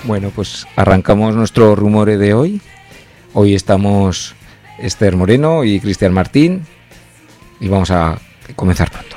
Bueno, pues arrancamos nuestro Rumore de hoy. Hoy estamos Esther Moreno y Cristian Martín y vamos a comenzar pronto.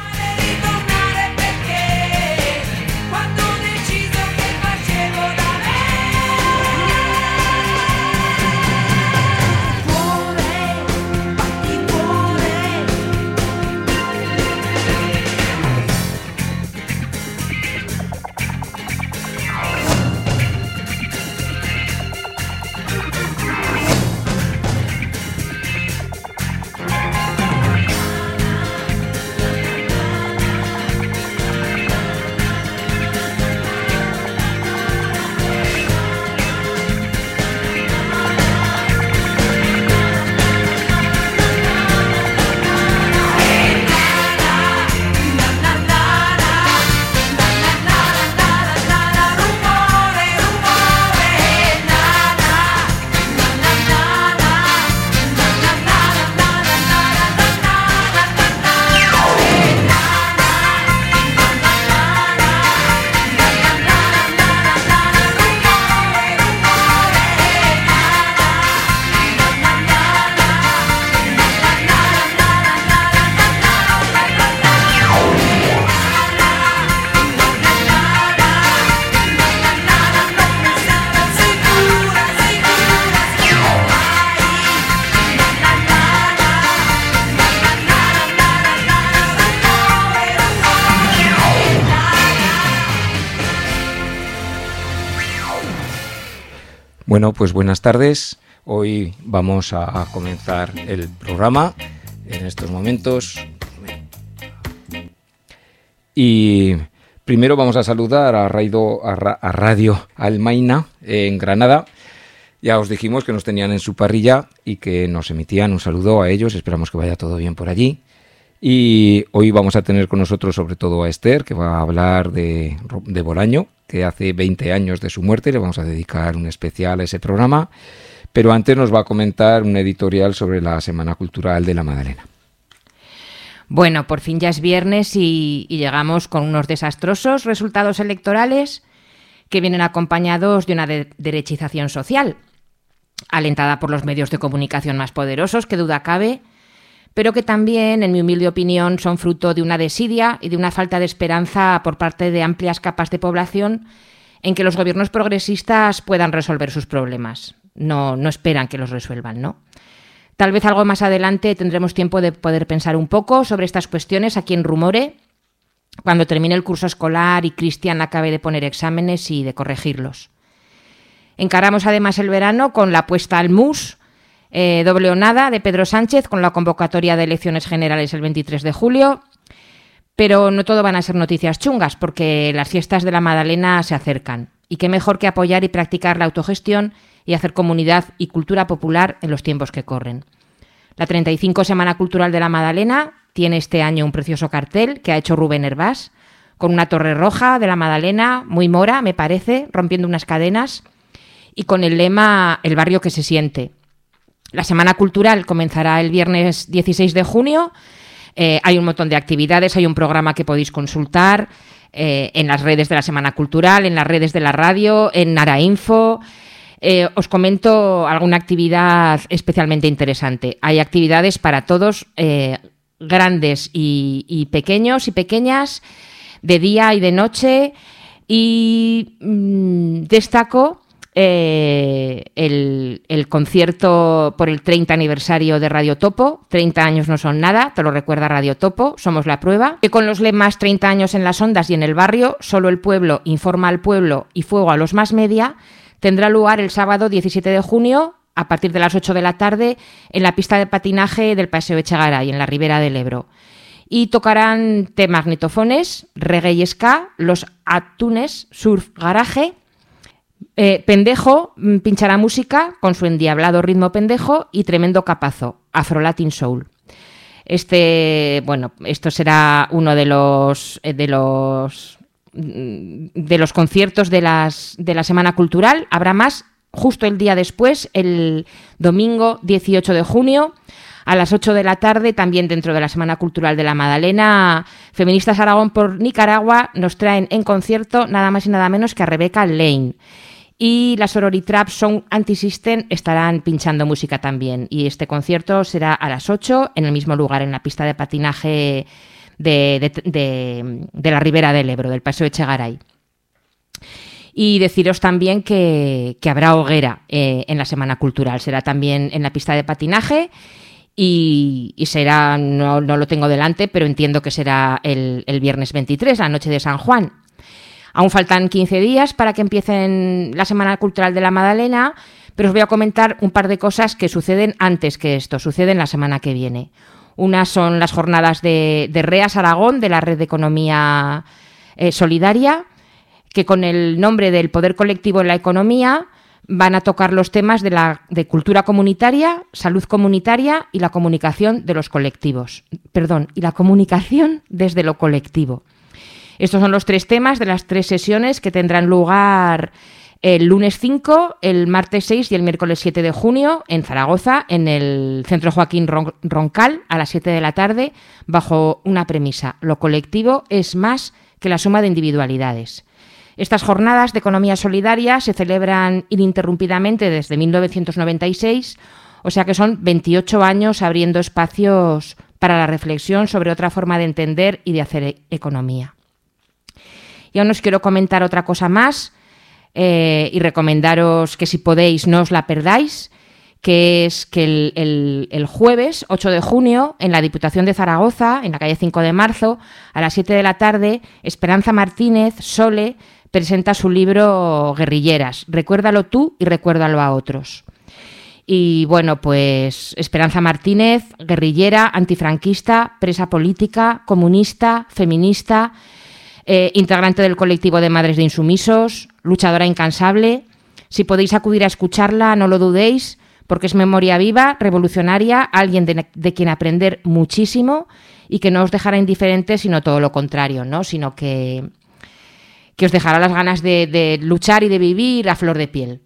Bueno, pues buenas tardes. Hoy vamos a comenzar el programa en estos momentos. Y primero vamos a saludar a Radio Almaina en Granada. Ya os dijimos que nos tenían en su parrilla y que nos emitían un saludo a ellos. Esperamos que vaya todo bien por allí. Y hoy vamos a tener con nosotros sobre todo a Esther, que va a hablar de Bolaño, que hace 20 años de su muerte. Le vamos a dedicar un especial a ese programa. Pero antes nos va a comentar un editorial sobre la Semana Cultural de la Madalena. Bueno, por fin ya es viernes y llegamos con unos desastrosos resultados electorales que vienen acompañados de una derechización social, alentada por los medios de comunicación más poderosos, que duda cabe, pero que también, en mi humilde opinión, son fruto de una desidia y de una falta de esperanza por parte de amplias capas de población en que los gobiernos progresistas puedan resolver sus problemas. No esperan que los resuelvan, ¿no? Tal vez algo más adelante tendremos tiempo de poder pensar un poco sobre estas cuestiones aquí en Rumore, cuando termine el curso escolar y Cristian acabe de poner exámenes y de corregirlos. Encaramos además el verano con la puesta al mus, doble o nada de Pedro Sánchez, con la convocatoria de elecciones generales el 23 de julio, pero no todo van a ser noticias chungas, porque las fiestas de la Madalena se acercan, y qué mejor que apoyar y practicar la autogestión y hacer comunidad y cultura popular en los tiempos que corren. La 35 Semana Cultural de la Madalena tiene este año un precioso cartel que ha hecho Rubén Hervás, con una torre roja de la Madalena, muy mora, me parece, rompiendo unas cadenas, y con el lema "El barrio que se siente". La Semana Cultural comenzará el viernes 16 de junio. Hay un montón de actividades, hay un programa que podéis consultar en las redes de la Semana Cultural, en las redes de la radio, en Narainfo. Os comento alguna actividad especialmente interesante. Hay actividades para todos, grandes y pequeños y pequeñas, de día y de noche, y destaco el concierto por el 30 aniversario de Radio Topo. 30 años no son nada, te lo recuerda Radio Topo, somos la prueba. Y con los lemas 30 años en las ondas y en el barrio, solo el pueblo informa al pueblo y fuego a los más media, tendrá lugar el sábado 17 de junio a partir de las 8 de la tarde en la pista de patinaje del Paseo Echegaray, en la Ribera del Ebro. Y tocarán magnetofones, reggae y ska, los Atunes Surf Garage. Pendejo pinchará música con su endiablado ritmo pendejo y tremendo capazo, Afro Latin Soul. Esto será uno de los conciertos de la Semana Cultural. Habrá más justo el día después, el domingo 18 de junio, a las 8 de la tarde, también dentro de la Semana Cultural de la Madalena. Feministas Aragón por Nicaragua nos traen en concierto nada más y nada menos que a Rebeca Lane. Y las Sororitrap Sound Anti-System estarán pinchando música también. Y este concierto será a las 8 en el mismo lugar, en la pista de patinaje de la Ribera del Ebro, del Paseo Echegaray. Y deciros también que habrá hoguera en la Semana Cultural. Será también en la pista de patinaje y será, no lo tengo delante, pero entiendo que será el viernes 23, la noche de San Juan. Aún faltan 15 días para que empiecen la Semana Cultural de la Madalena, pero os voy a comentar un par de cosas que suceden antes que esto, suceden la semana que viene. Unas son las jornadas de REAS Aragón, de la Red de Economía Solidaria, que con el nombre del Poder Colectivo en la Economía van a tocar los temas de cultura comunitaria, salud comunitaria y la comunicación de los colectivos. Y la comunicación desde lo colectivo. Estos son los 3 temas de las 3 sesiones que tendrán lugar el lunes 5, el martes 6 y el miércoles 7 de junio en Zaragoza, en el Centro Joaquín Roncal, a las 7 de la tarde, bajo una premisa: lo colectivo es más que la suma de individualidades. Estas jornadas de economía solidaria se celebran ininterrumpidamente desde 1996, o sea que son 28 años abriendo espacios para la reflexión sobre otra forma de entender y de hacer economía. Y aún os quiero comentar otra cosa más y recomendaros que si podéis no os la perdáis, que es que el jueves 8 de junio en la Diputación de Zaragoza, en la calle 5 de marzo, a las 7 de la tarde, Esperanza Martínez, Sole, presenta su libro Guerrilleras, recuérdalo tú y recuérdalo a otros. Y bueno, pues Esperanza Martínez, guerrillera, antifranquista, presa política, comunista, feminista, integrante del colectivo de Madres de Insumisos, luchadora incansable. Si podéis acudir a escucharla, no lo dudéis, porque es memoria viva, revolucionaria, alguien de quien aprender muchísimo y que no os dejará indiferentes, sino todo lo contrario, ¿no? Sino que os dejará las ganas de luchar y de vivir a flor de piel.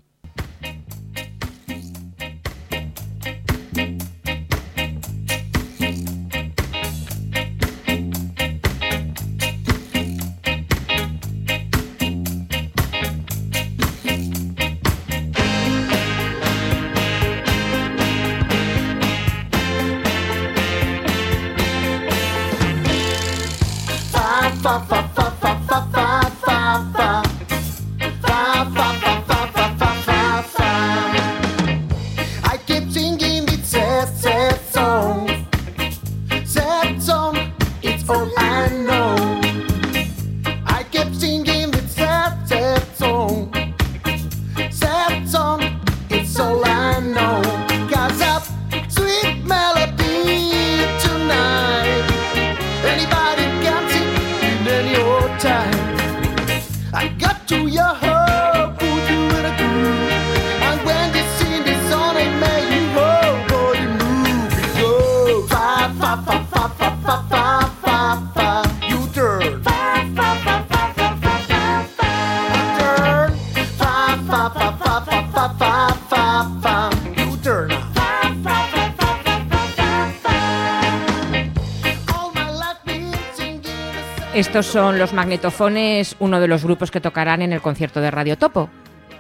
Estos son los Magnetofones, uno de los grupos que tocarán en el concierto de Radio Topo.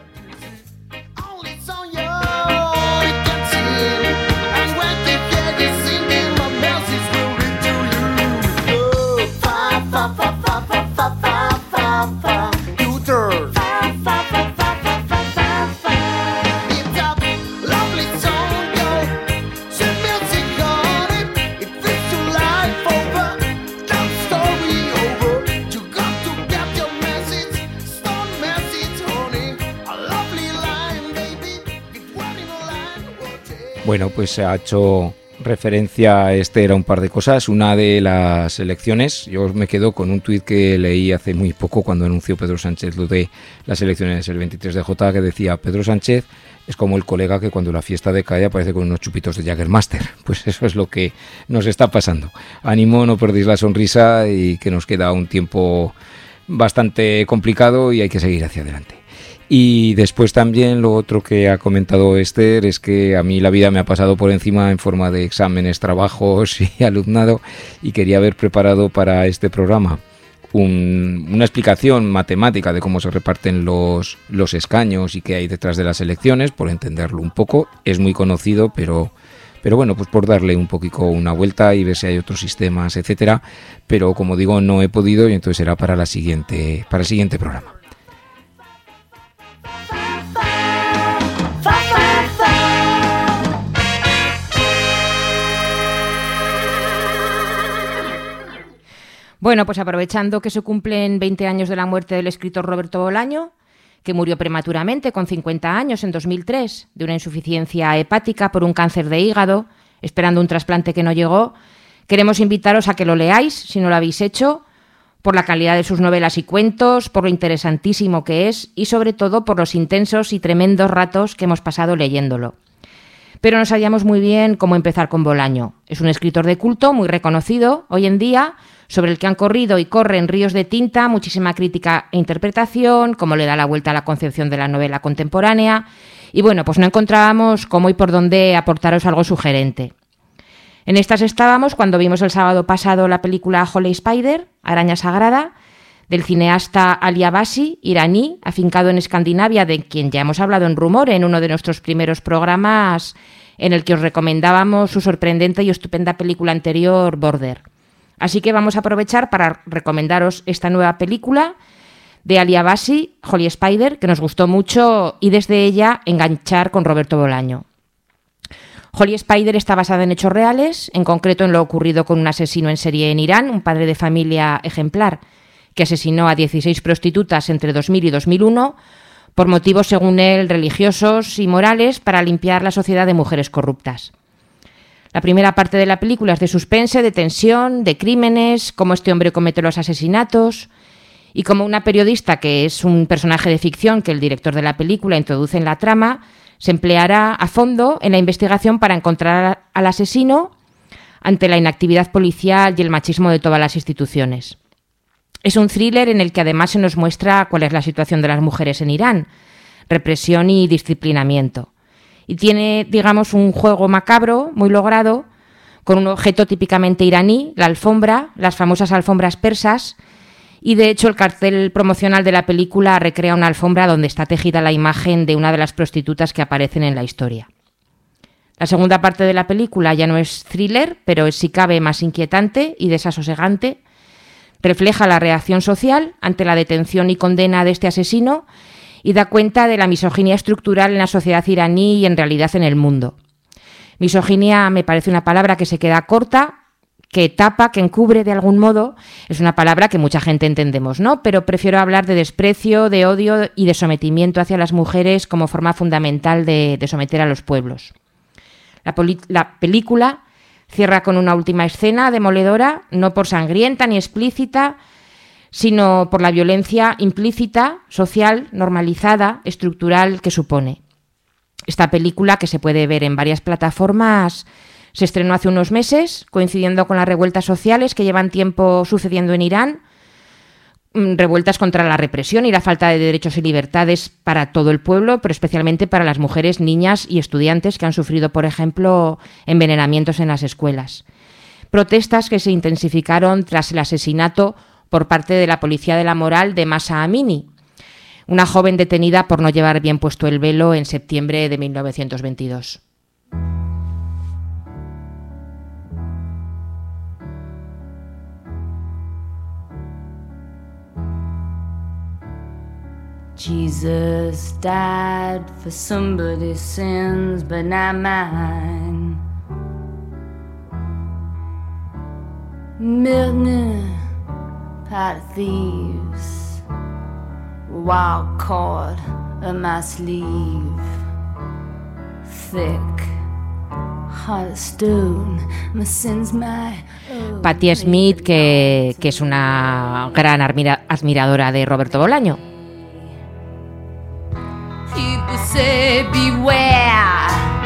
Bueno, pues se ha hecho referencia a era un par de cosas. Una de las elecciones, yo me quedo con un tuit que leí hace muy poco cuando anunció Pedro Sánchez lo de las elecciones el 23 de Jota, que decía: Pedro Sánchez es como el colega que cuando la fiesta decae aparece con unos chupitos de Jägermeister. Pues eso es lo que nos está pasando. Ánimo, no perdéis la sonrisa y que nos queda un tiempo bastante complicado y hay que seguir hacia adelante. Y después también lo otro que ha comentado Esther es que a mí la vida me ha pasado por encima en forma de exámenes, trabajos y alumnado, y quería haber preparado para este programa una explicación matemática de cómo se reparten los escaños y qué hay detrás de las elecciones, por entenderlo un poco. Es muy conocido, pero bueno, pues por darle un poquito una vuelta y ver si hay otros sistemas, etcétera. Pero como digo, no he podido y entonces será para el siguiente programa. Bueno, pues aprovechando que se cumplen 20 años de la muerte del escritor Roberto Bolaño, que murió prematuramente con 50 años en 2003 de una insuficiencia hepática por un cáncer de hígado, esperando un trasplante que no llegó, queremos invitaros a que lo leáis, si no lo habéis hecho, por la calidad de sus novelas y cuentos, por lo interesantísimo que es y sobre todo por los intensos y tremendos ratos que hemos pasado leyéndolo. Pero no sabíamos muy bien cómo empezar con Bolaño. Es un escritor de culto muy reconocido hoy en día, sobre el que han corrido y corren ríos de tinta, muchísima crítica e interpretación, cómo le da la vuelta a la concepción de la novela contemporánea. Y bueno, pues no encontrábamos cómo y por dónde aportaros algo sugerente. En estas estábamos cuando vimos el sábado pasado la película Holy Spider, Araña Sagrada, del cineasta Ali Abbasi, iraní, afincado en Escandinavia, de quien ya hemos hablado en Rumor, en uno de nuestros primeros programas, en el que os recomendábamos su sorprendente y estupenda película anterior, Border. Así que vamos a aprovechar para recomendaros esta nueva película de Ali Abbasi, Holy Spider, que nos gustó mucho y desde ella enganchar con Roberto Bolaño. Holy Spider está basada en hechos reales, en concreto en lo ocurrido con un asesino en serie en Irán, un padre de familia ejemplar, que asesinó a 16 prostitutas entre 2000 y 2001 por motivos, según él, religiosos y morales para limpiar la sociedad de mujeres corruptas. La primera parte de la película es de suspense, de tensión, de crímenes, cómo este hombre comete los asesinatos y cómo una periodista, que es un personaje de ficción que el director de la película introduce en la trama, se empleará a fondo en la investigación para encontrar al asesino ante la inactividad policial y el machismo de todas las instituciones. Es un thriller en el que además se nos muestra cuál es la situación de las mujeres en Irán, represión y disciplinamiento. Y tiene, digamos, un juego macabro muy logrado con un objeto típicamente iraní, la alfombra, las famosas alfombras persas, y de hecho el cartel promocional de la película recrea una alfombra donde está tejida la imagen de una de las prostitutas que aparecen en la historia. La segunda parte de la película ya no es thriller, pero es si cabe más inquietante y desasosegante. Refleja la reacción social ante la detención y condena de este asesino y da cuenta de la misoginia estructural en la sociedad iraní y en realidad en el mundo. Misoginia me parece una palabra que se queda corta, que tapa, que encubre de algún modo. Es una palabra que mucha gente entendemos, ¿no? Pero prefiero hablar de desprecio, de odio y de sometimiento hacia las mujeres como forma fundamental de someter a los pueblos. La película cierra con una última escena demoledora, no por sangrienta ni explícita, sino por la violencia implícita, social, normalizada, estructural que supone. Esta película, que se puede ver en varias plataformas, se estrenó hace unos meses, coincidiendo con las revueltas sociales que llevan tiempo sucediendo en Irán, revueltas contra la represión y la falta de derechos y libertades para todo el pueblo, pero especialmente para las mujeres, niñas y estudiantes que han sufrido, por ejemplo, envenenamientos en las escuelas. Protestas que se intensificaron tras el asesinato por parte de la policía de la moral de Mahsa Amini, una joven detenida por no llevar bien puesto el velo en septiembre de 1922. Jesus died for somebody's sins, but not mine. Milton, pot of thieves, wild cord of my sleeve, thick heart of stone, my sins my... Patti Smith, que es una gran admiradora de Roberto Bolaño. People say beware,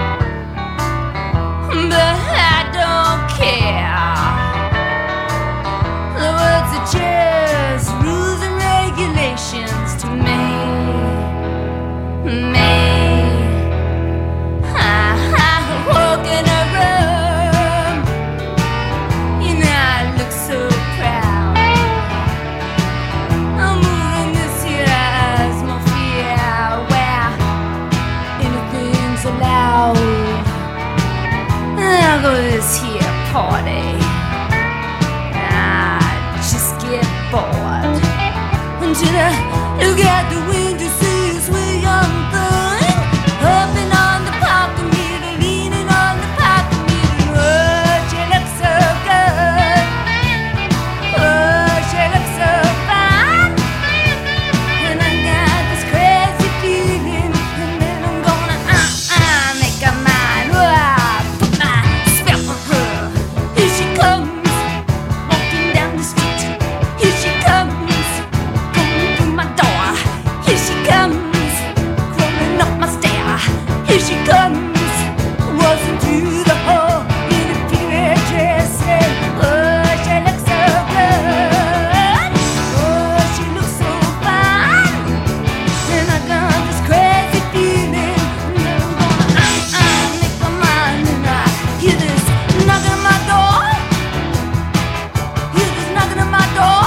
but I don't care. The words are just rules and regulations to me. I walk in a room, you know I look so proud. this here party. I just get bored until I look out the window, see a sweet young thing hopping on the parking meter, leaning on the parking meter. Oh, she looks so good. Oh, she looks so fine. And I got this crazy feeling, and then I'm gonna make her mine. Put my spell on her. Here she comes, walking down the street. Here she comes, coming through my door. Here she comes, crawling up my stair. Here she comes, waltzing through the hall in a period dress. Oh, she looks so good. Oh, she looks so fine. And I got this crazy feeling, and I'm gonna make my mind. And I hear this knocking at my door. Hear this knocking at my door.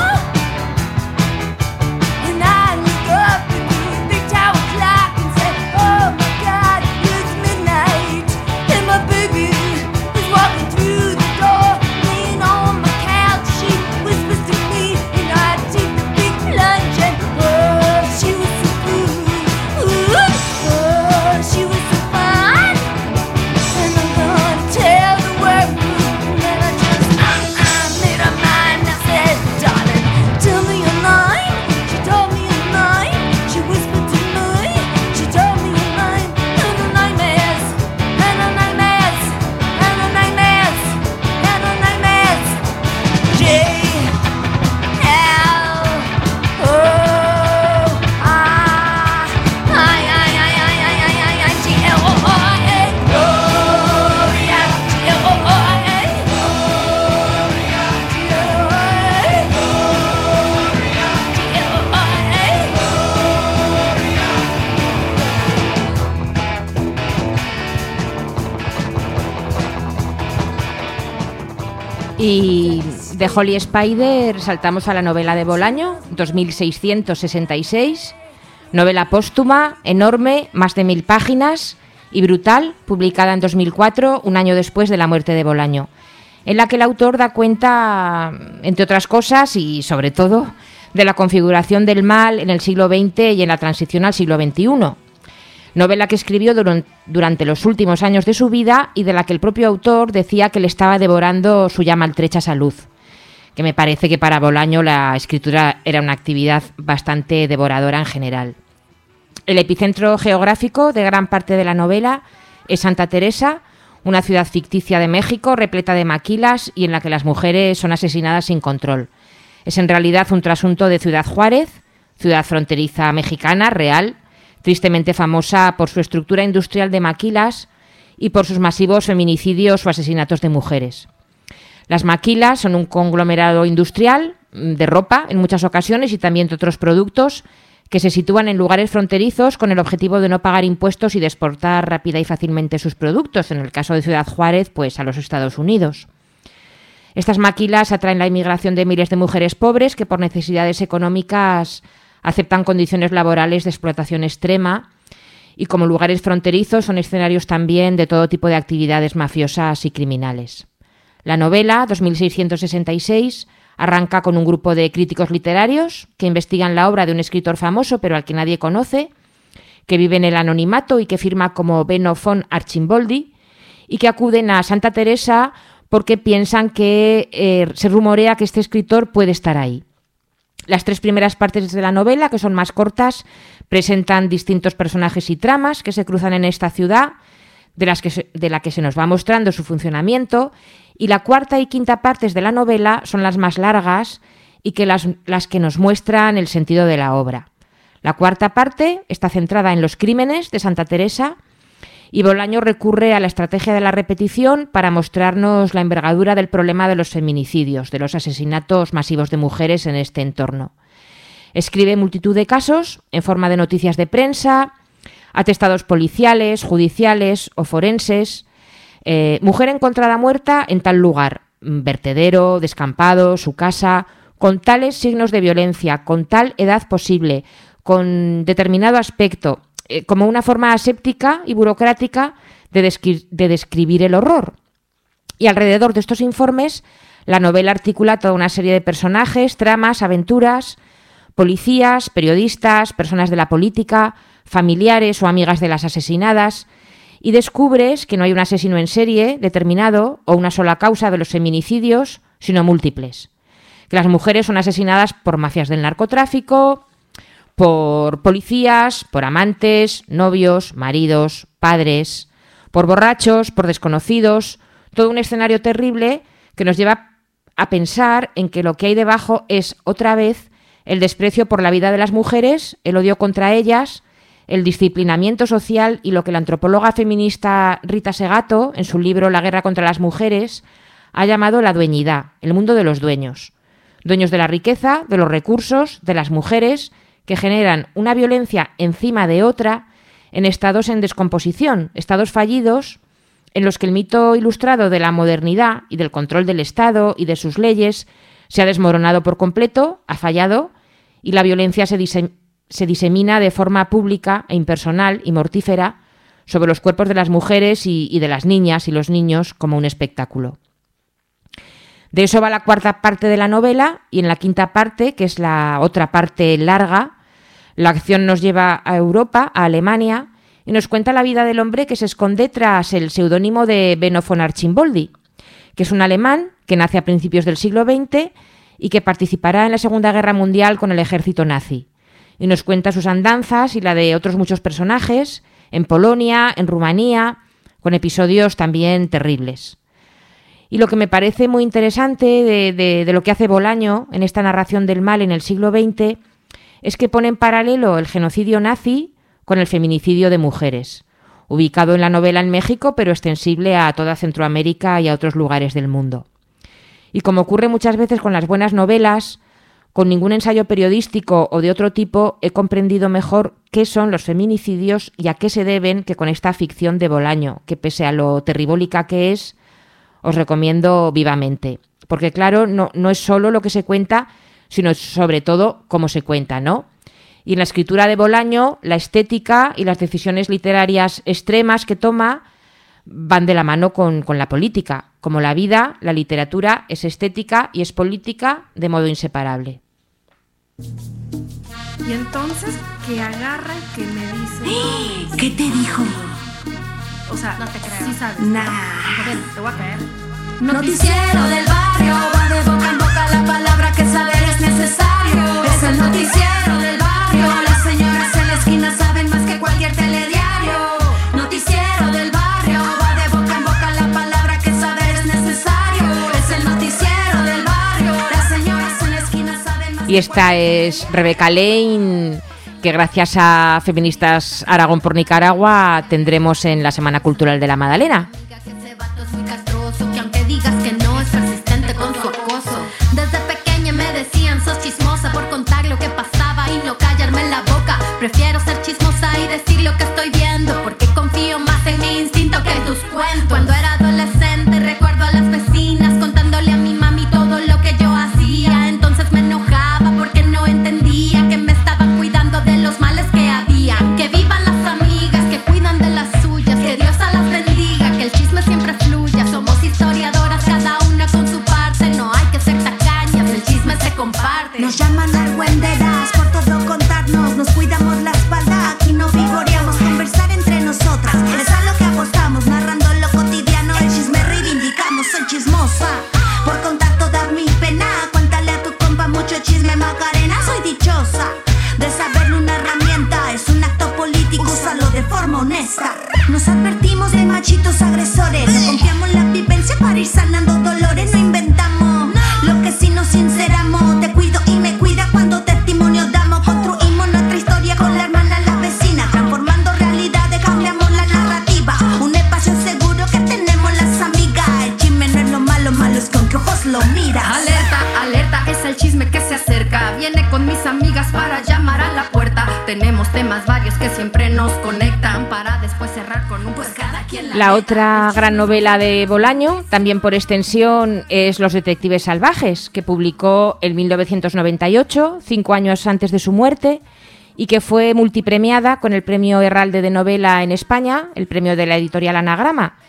And I look up at the big tower clock and say, oh my God, it's midnight. And my baby is walking through the door, laying on my couch. She whispers to me, and I take the big plunge. And oh, she was so good. Oh, she was so fine. And I'm gonna tell the world that I just made her mind. I said, darling, tell me your name. She told me her name. She whispered to me. She told me her name. And her name is, and her name is, and her name is, and her name is J-L-O-I. Y de Holly Spider saltamos a la novela de Bolaño, 2666, novela póstuma, enorme, más de 1000 páginas y brutal, publicada en 2004, un año después de la muerte de Bolaño, en la que el autor da cuenta, entre otras cosas y sobre todo, de la configuración del mal en el siglo XX y en la transición al siglo XXI. Novela que escribió durante los últimos años de su vida y de la que el propio autor decía que le estaba devorando su ya maltrecha salud, que me parece que para Bolaño la escritura era una actividad bastante devoradora en general. El epicentro geográfico de gran parte de la novela es Santa Teresa, una ciudad ficticia de México repleta de maquilas y en la que las mujeres son asesinadas sin control. Es en realidad un trasunto de Ciudad Juárez, ciudad fronteriza mexicana, real, tristemente famosa por su estructura industrial de maquilas y por sus masivos feminicidios o asesinatos de mujeres. Las maquilas son un conglomerado industrial de ropa en muchas ocasiones y también de otros productos que se sitúan en lugares fronterizos con el objetivo de no pagar impuestos y de exportar rápida y fácilmente sus productos, en el caso de Ciudad Juárez, pues a los Estados Unidos. Estas maquilas atraen la inmigración de miles de mujeres pobres que por necesidades económicas aceptan condiciones laborales de explotación extrema y como lugares fronterizos son escenarios también de todo tipo de actividades mafiosas y criminales. La novela, 2666, arranca con un grupo de críticos literarios que investigan la obra de un escritor famoso pero al que nadie conoce, que vive en el anonimato y que firma como Benno von Archimboldi y que acuden a Santa Teresa porque piensan que se rumorea que este escritor puede estar ahí. Las 3 primeras partes de la novela, que son más cortas, presentan distintos personajes y tramas que se cruzan en esta ciudad, de la que se nos va mostrando su funcionamiento, y la 4ª y 5ª partes de la novela son las más largas y que las que nos muestran el sentido de la obra. La 4ª parte está centrada en los crímenes de Santa Teresa y Bolaño recurre a la estrategia de la repetición para mostrarnos la envergadura del problema de los feminicidios, de los asesinatos masivos de mujeres en este entorno. Escribe multitud de casos en forma de noticias de prensa, atestados policiales, judiciales o forenses. Mujer encontrada muerta en tal lugar, vertedero, descampado, su casa, con tales signos de violencia, con tal edad posible, con determinado aspecto, como una forma aséptica y burocrática de describir el horror. Y alrededor de estos informes, la novela articula toda una serie de personajes, tramas, aventuras, policías, periodistas, personas de la política, familiares o amigas de las asesinadas, y descubres que no hay un asesino en serie determinado o una sola causa de los feminicidios, sino múltiples. Que las mujeres son asesinadas por mafias del narcotráfico, por policías, por amantes, novios, maridos, padres, por borrachos, por desconocidos, todo un escenario terrible que nos lleva a pensar en que lo que hay debajo es, otra vez, el desprecio por la vida de las mujeres, el odio contra ellas, el disciplinamiento social y lo que la antropóloga feminista Rita Segato, en su libro La guerra contra las mujeres, ha llamado la dueñidad, el mundo de los dueños. Dueños de la riqueza, de los recursos, de las mujeres, que generan una violencia encima de otra en estados en descomposición, estados fallidos en los que el mito ilustrado de la modernidad y del control del Estado y de sus leyes se ha desmoronado por completo, ha fallado, y la violencia se disemina de forma pública e impersonal y mortífera sobre los cuerpos de las mujeres y de las niñas y los niños como un espectáculo. De eso va la cuarta parte de la novela, y en la quinta parte, que es la otra parte larga, la acción nos lleva a Europa, a Alemania, y nos cuenta la vida del hombre que se esconde tras el seudónimo de Benno von Archimboldi, que es un alemán que nace a principios del siglo XX y que participará en la Segunda Guerra Mundial con el ejército nazi. Y nos cuenta sus andanzas y la de otros muchos personajes, en Polonia, en Rumanía, con episodios también terribles. Y lo que me parece muy interesante de lo que hace Bolaño en esta narración del mal en el siglo XX es que pone en paralelo el genocidio nazi con el feminicidio de mujeres, ubicado en la novela en México, pero extensible a toda Centroamérica y a otros lugares del mundo. Y como ocurre muchas veces con las buenas novelas, con ningún ensayo periodístico o de otro tipo he comprendido mejor qué son los feminicidios y a qué se deben que con esta ficción de Bolaño, que pese a lo terribólica que es, os recomiendo vivamente. Porque claro, no es solo lo que se cuenta, sino sobre todo cómo se cuenta, ¿no? Y en la escritura de Bolaño, la estética y las decisiones literarias extremas que toma van de la mano con la política. Como la vida, la literatura es estética y es política de modo inseparable. Y entonces que agarra y que me dice... ¿Qué te dijo? O sea, no te creo. Sí sabes. Nah. Joder, te voy a creer. Noticiero del barrio, va de boca en boca la palabra que saber es necesario. Es el noticiero del barrio, las señoras en la esquina saben más que cualquier telediario. Noticiero del barrio, va de boca en boca la palabra que saber es necesario. Es el noticiero del barrio, las señoras en la esquina saben más. Y esta es Rebeca Lane, que gracias a Feministas Aragón por Nicaragua tendremos en la Semana Cultural de la Magdalena. Que aunque digas que no es persistente con su acoso. Desde pequeña me decían sos chismosa por contar lo que pasaba y no callarme en la boca. Prefiero ser chismosa y decir lo que estoy viendo, porque confío más en mi instinto que en tus cuentos. Cuando era adolescente recuerdo a las vecinas contándole a mi mami todo lo que yo hacía. Entonces me enojaba porque no entendía que me estaban cuidando de los males que había. Que vivan las amigas que cuidan de las suyas, que Dios a las bendiga, que el chisme siempre fluya. Somos historiadoras, cada una con su parte, no hay que ser tacañas, el chisme se comparte. Nos llaman argüenderas por todo contarnos, nos cuidamos la espalda, aquí no vigoreamos, conversar entre nosotras, es a lo que apostamos, narrando lo cotidiano, el chisme reivindicamos, soy chismosa, por contar toda mi pena, cuéntale a tu compa mucho chisme Macarena, soy dichosa, de saber una herramienta, es un acto político, úsalo de forma honesta. Nos advertimos de machitos agresores, confiamos la vivencia para ir sanando dolores, no inventamos lo que sí nos sinceramos. Te cuido y me cuida cuando testimonio damos, construimos nuestra historia con la hermana, la vecina, transformando realidades, cambiamos la narrativa, un espacio seguro que tenemos las amigas. El chisme no es lo malo, malo es con qué ojos lo miras. Alerta, alerta, es el chisme que se acerca. Viene con mis amigas para llamar a la puerta. Tenemos temas varios que siempre nos conectan para después cerrar con un pues cada quien. La otra gran novela de Bolaño, también por extensión, es Los detectives salvajes, que publicó en 1998, 5 años antes de su muerte, y que fue multipremiada con el Premio Herralde de Novela en España, el premio de la editorial Anagrama.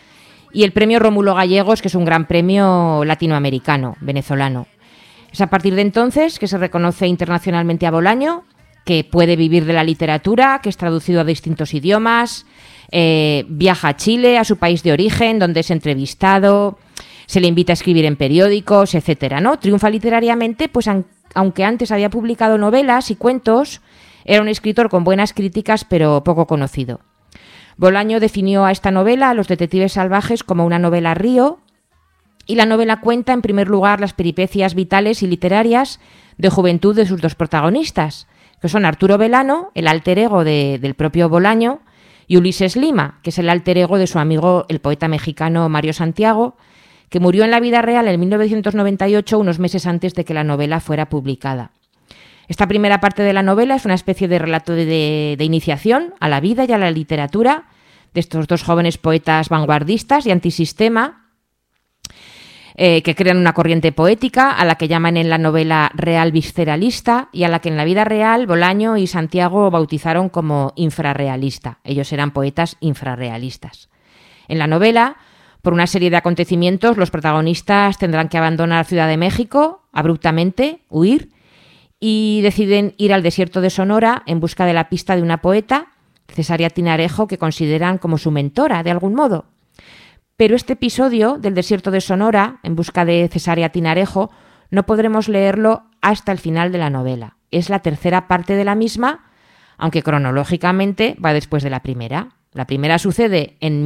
y el premio Rómulo Gallegos, que es un gran premio latinoamericano, venezolano. Es a partir de entonces que se reconoce internacionalmente a Bolaño, que puede vivir de la literatura, que es traducido a distintos idiomas, viaja a Chile, a su país de origen, donde es entrevistado, se le invita a escribir en periódicos, etcétera, ¿no? Triunfa literariamente, pues aunque antes había publicado novelas y cuentos, era un escritor con buenas críticas, pero poco conocido. Bolaño definió a esta novela, Los detectives salvajes, como una novela río, y la novela cuenta, en primer lugar, las peripecias vitales y literarias de juventud de sus dos protagonistas, que son Arturo Belano, el alter ego del propio Bolaño, y Ulises Lima, que es el alter ego de su amigo el poeta mexicano Mario Santiago, que murió en la vida real en 1998, unos meses antes de que la novela fuera publicada. Esta primera parte de la novela es una especie de relato de iniciación a la vida y a la literatura de estos dos jóvenes poetas vanguardistas y antisistema, que crean una corriente poética a la que llaman en la novela real visceralista y a la que en la vida real Bolaño y Santiago bautizaron como infrarrealista. Ellos eran poetas infrarrealistas. En la novela, por una serie de acontecimientos, los protagonistas tendrán que abandonar Ciudad de México abruptamente, huir, y deciden ir al desierto de Sonora en busca de la pista de una poeta, Cesárea Tinarejo, que consideran como su mentora de algún modo. Pero este episodio del desierto de Sonora, en busca de Cesárea Tinarejo, no podremos leerlo hasta el final de la novela. Es la tercera parte de la misma, aunque cronológicamente va después de la primera. La primera sucede en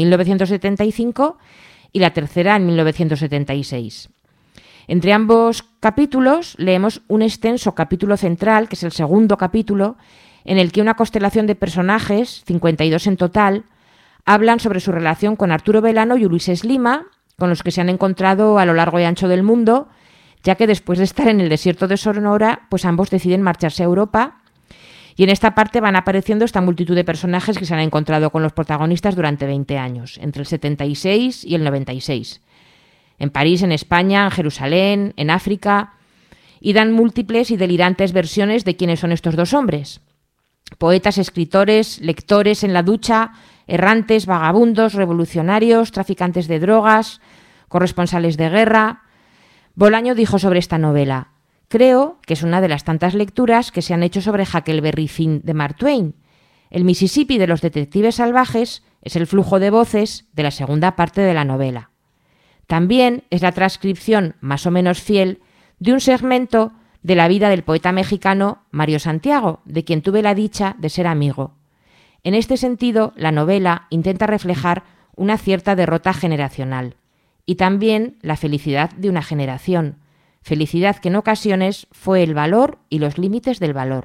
1975 y la tercera en 1976. Entre ambos capítulos leemos un extenso capítulo central, que es el segundo capítulo, en el que una constelación de personajes, 52 en total, hablan sobre su relación con Arturo Belano y Ulises Lima, con los que se han encontrado a lo largo y ancho del mundo, ya que después de estar en el desierto de Sonora, pues ambos deciden marcharse a Europa. Y en esta parte van apareciendo esta multitud de personajes que se han encontrado con los protagonistas durante 20 años, entre el 76 y el 96. En París, en España, en Jerusalén, en África, y dan múltiples y delirantes versiones de quiénes son estos dos hombres. Poetas, escritores, lectores en la ducha, errantes, vagabundos, revolucionarios, traficantes de drogas, corresponsales de guerra. Bolaño dijo sobre esta novela: creo que es una de las tantas lecturas que se han hecho sobre Huckleberry Finn de Mark Twain. El Mississippi de los detectives salvajes es el flujo de voces de la segunda parte de la novela. También es la transcripción más o menos fiel de un segmento de la vida del poeta mexicano Mario Santiago, de quien tuve la dicha de ser amigo. En este sentido, la novela intenta reflejar una cierta derrota generacional y también la felicidad de una generación, felicidad que en ocasiones fue el valor y los límites del valor.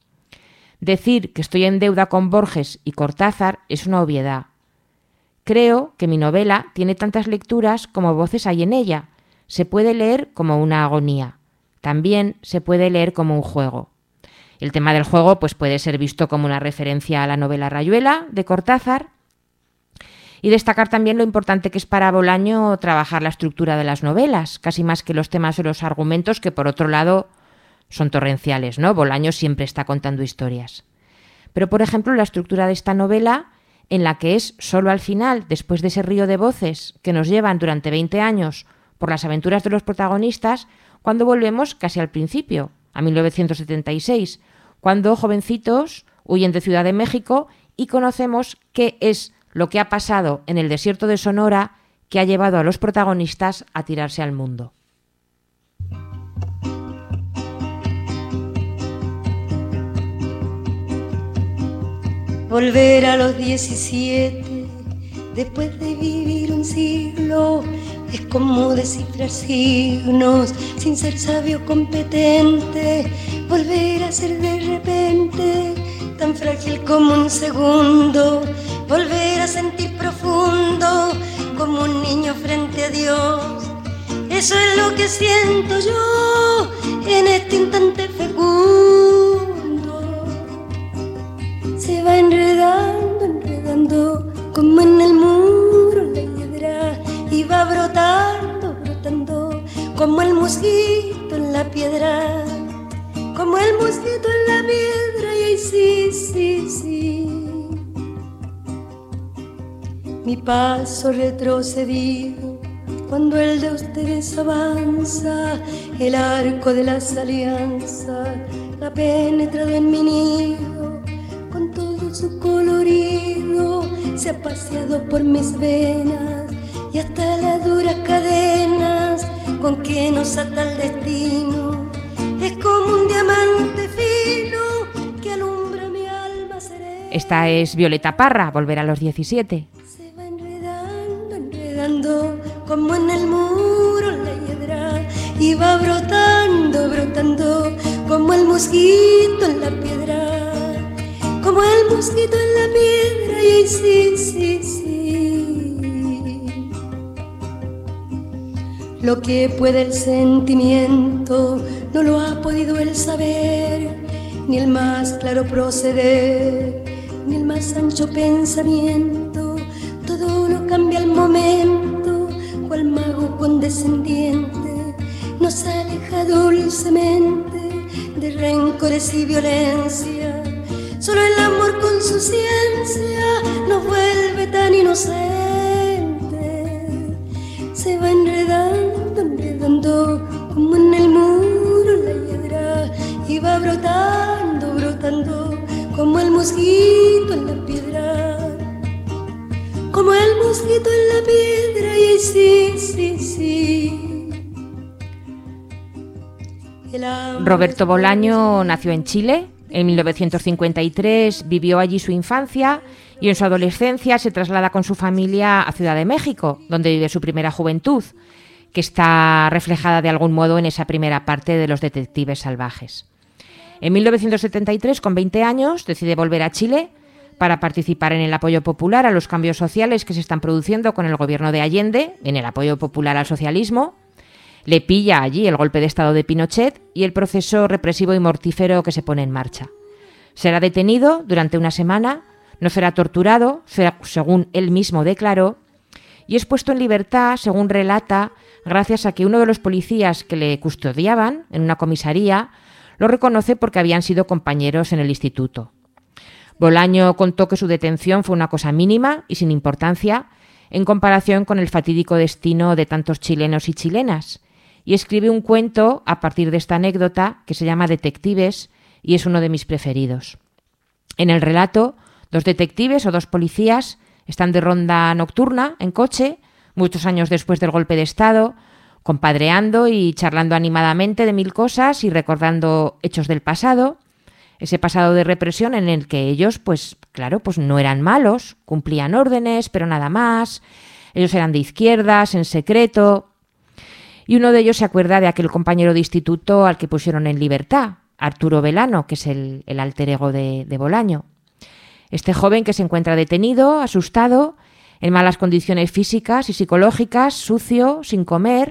Decir que estoy en deuda con Borges y Cortázar es una obviedad. Creo que mi novela tiene tantas lecturas como voces hay en ella. Se puede leer como una agonía. También se puede leer como un juego. El tema del juego pues, puede ser visto como una referencia a la novela Rayuela de Cortázar y destacar también lo importante que es para Bolaño trabajar la estructura de las novelas, casi más que los temas o los argumentos, que por otro lado son torrenciales, ¿no? Bolaño siempre está contando historias. Pero, por ejemplo, la estructura de esta novela, en la que es solo al final, después de ese río de voces que nos llevan durante 20 años por las aventuras de los protagonistas, cuando volvemos casi al principio, a 1976, cuando jovencitos huyen de Ciudad de México y conocemos qué es lo que ha pasado en el desierto de Sonora que ha llevado a los protagonistas a tirarse al mundo. Volver a los 17, después de vivir un siglo, es como descifrar signos sin ser sabio competente. Volver a ser de repente tan frágil como un segundo. Volver a sentir profundo como un niño frente a Dios. Eso es lo que siento yo en este instante fecundo. Se va enredando, enredando como en el muro la hiedra, y va brotando, brotando como el mosquito en la piedra, como el mosquito en la piedra. Y ahí sí, sí, sí, mi paso retrocedido. Cuando el de ustedes avanza, el arco de las alianzas ha penetrado en mi nido. Con todo su colorido se ha paseado por mis venas y hasta las duras cadenas con que nos ata el destino. Es como un diamante fino que alumbra mi alma serena. Esta es Violeta Parra, Volver a los 17. Se va enredando, enredando, como en el muro la hiedra, y va brotando, brotando, como el mosquito en la piedra, como el mosquito en la piedra, y sí, sí, sí. Lo que puede el sentimiento no lo ha podido el saber, ni el más claro proceder, ni el más ancho pensamiento. Todo lo cambia al momento, cual mago condescendiente nos aleja dulcemente de rencores y violencia. Solo el amor con su ciencia nos vuelve tan inocentes. Se va enredando, enredando, como en el muro la hiedra, y va brotando, brotando, como el mosquito en la piedra, como el mosquito en la piedra, y sí, sí, sí. Roberto Bolaño nació en Chile. En 1953 vivió allí su infancia y en su adolescencia se traslada con su familia a Ciudad de México, donde vive su primera juventud, que está reflejada de algún modo en esa primera parte de Los Detectives Salvajes. En 1973, con 20 años, decide volver a Chile para participar en el apoyo popular a los cambios sociales que se están produciendo con el gobierno de Allende, en el apoyo popular al socialismo. Le pilla allí el golpe de Estado de Pinochet y el proceso represivo y mortífero que se pone en marcha. Será detenido durante una semana, no será torturado, según él mismo declaró, y es puesto en libertad, según relata, gracias a que uno de los policías que le custodiaban en una comisaría lo reconoce porque habían sido compañeros en el instituto. Bolaño contó que su detención fue una cosa mínima y sin importancia en comparación con el fatídico destino de tantos chilenos y chilenas, y escribe un cuento a partir de esta anécdota que se llama Detectives y es uno de mis preferidos. En el relato, dos detectives o dos policías están de ronda nocturna en coche, muchos años después del golpe de Estado, compadreando y charlando animadamente de mil cosas y recordando hechos del pasado, ese pasado de represión en el que ellos, pues claro, pues no eran malos, cumplían órdenes, pero nada más, ellos eran de izquierdas, en secreto. Y uno de ellos se acuerda de aquel compañero de instituto al que pusieron en libertad, Arturo Velano, que es el alter ego de Bolaño. Este joven que se encuentra detenido, asustado, en malas condiciones físicas y psicológicas, sucio, sin comer.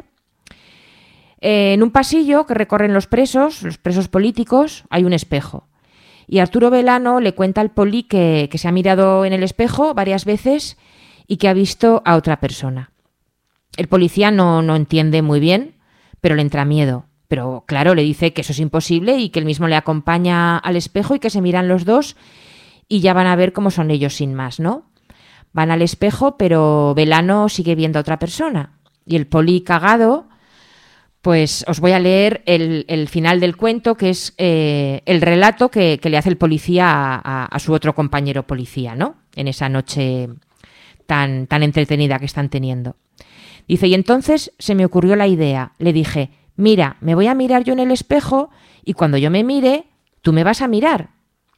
En un pasillo que recorren los presos políticos, hay un espejo. Y Arturo Velano le cuenta al poli que se ha mirado en el espejo varias veces y que ha visto a otra persona. El policía no entiende muy bien, pero le entra miedo. Pero claro, le dice que eso es imposible y que él mismo le acompaña al espejo y que se miran los dos y ya van a ver cómo son ellos sin más, ¿no? Van al espejo, pero Velano sigue viendo a otra persona. Y el poli cagado, pues os voy a leer el final del cuento, que es el relato que le hace el policía a su otro compañero policía, ¿no? En esa noche tan entretenida que están teniendo. Dice, y entonces se me ocurrió la idea. Le dije, mira, me voy a mirar yo en el espejo y cuando yo me mire, tú me vas a mirar.